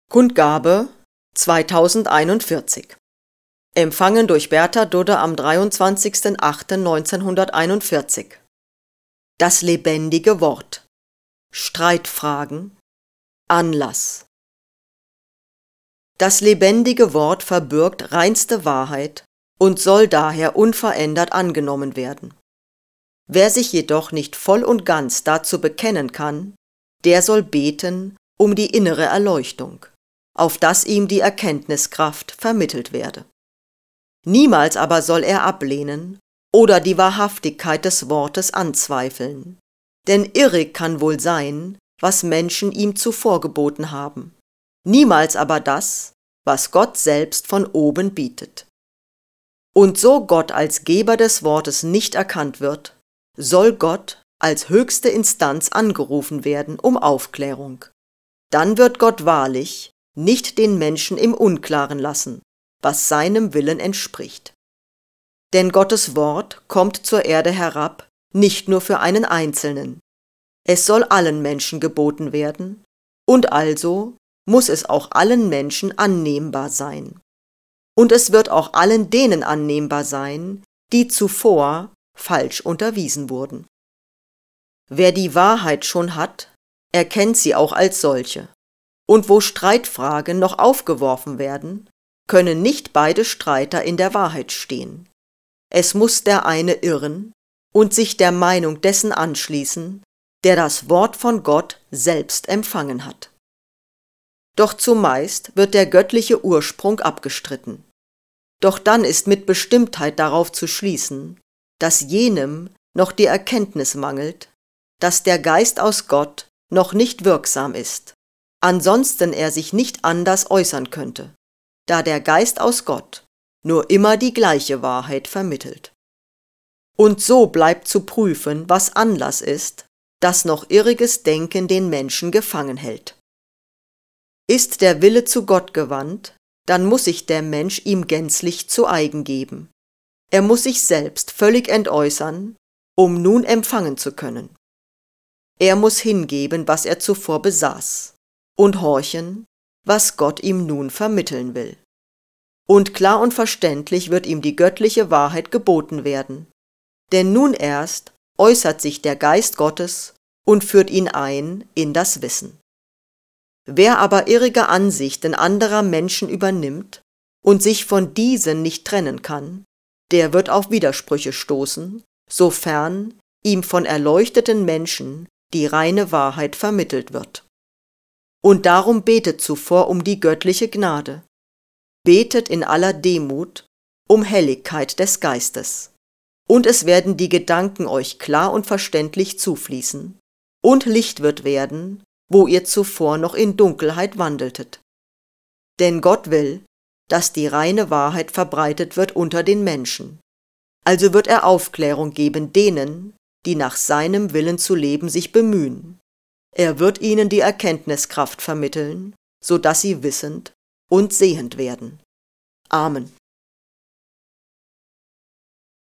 Kundgabe 2041. Empfangen durch Bertha Dudde am 23.08.1941. Das lebendige Wort. Streitfragen. Anlass. Das lebendige Wort verbirgt reinste Wahrheit und soll daher unverändert angenommen werden. Wer sich jedoch nicht voll und ganz dazu bekennen kann, der soll beten um die innere Erleuchtung, auf dass ihm die Erkenntniskraft vermittelt werde. Niemals aber soll er ablehnen oder die Wahrhaftigkeit des Wortes anzweifeln, denn irrig kann wohl sein, was Menschen ihm zuvor geboten haben, niemals aber das, was Gott selbst von oben bietet. Und so Gott als Geber des Wortes nicht erkannt wird, soll Gott als höchste Instanz angerufen werden um Aufklärung. Dann wird Gott wahrlich nicht den Menschen im Unklaren lassen, was seinem Willen entspricht. Denn Gottes Wort kommt zur Erde herab, nicht nur für einen Einzelnen. Es soll allen Menschen geboten werden, und also muss es auch allen Menschen annehmbar sein. Und es wird auch allen denen annehmbar sein, die zuvor falsch unterwiesen wurden. Wer die Wahrheit schon hat, erkennt sie auch als solche. Und wo Streitfragen noch aufgeworfen werden, können nicht beide Streiter in der Wahrheit stehen. Es muss der eine irren und sich der Meinung dessen anschließen, der das Wort von Gott selbst empfangen hat. Doch zumeist wird der göttliche Ursprung abgestritten. Doch dann ist mit Bestimmtheit darauf zu schließen, dass jenem noch die Erkenntnis mangelt, dass der Geist aus Gott noch nicht wirksam ist, ansonsten er sich nicht anders äußern könnte, da der Geist aus Gott nur immer die gleiche Wahrheit vermittelt. Und so bleibt zu prüfen, was Anlass ist, dass noch irriges Denken den Menschen gefangen hält. Ist der Wille zu Gott gewandt, dann muss sich der Mensch ihm gänzlich zu eigen geben. Er muss sich selbst völlig entäußern, um nun empfangen zu können. Er muss hingeben, was er zuvor besaß, und horchen, was Gott ihm nun vermitteln will. Und klar und verständlich wird ihm die göttliche Wahrheit geboten werden, denn nun erst äußert sich der Geist Gottes und führt ihn ein in das Wissen. Wer aber irrige Ansichten anderer Menschen übernimmt und sich von diesen nicht trennen kann, der wird auf Widersprüche stoßen, sofern ihm von erleuchteten Menschen die reine Wahrheit vermittelt wird. Und darum betet zuvor um die göttliche Gnade, betet in aller Demut um Helligkeit des Geistes, und es werden die Gedanken euch klar und verständlich zufließen, und Licht wird werden, wo ihr zuvor noch in Dunkelheit wandeltet. Denn Gott will, dass die reine Wahrheit verbreitet wird unter den Menschen. Also wird er Aufklärung geben denen, die nach seinem Willen zu leben sich bemühen. Er wird ihnen die Erkenntniskraft vermitteln, so dass sie wissend und sehend werden. Amen.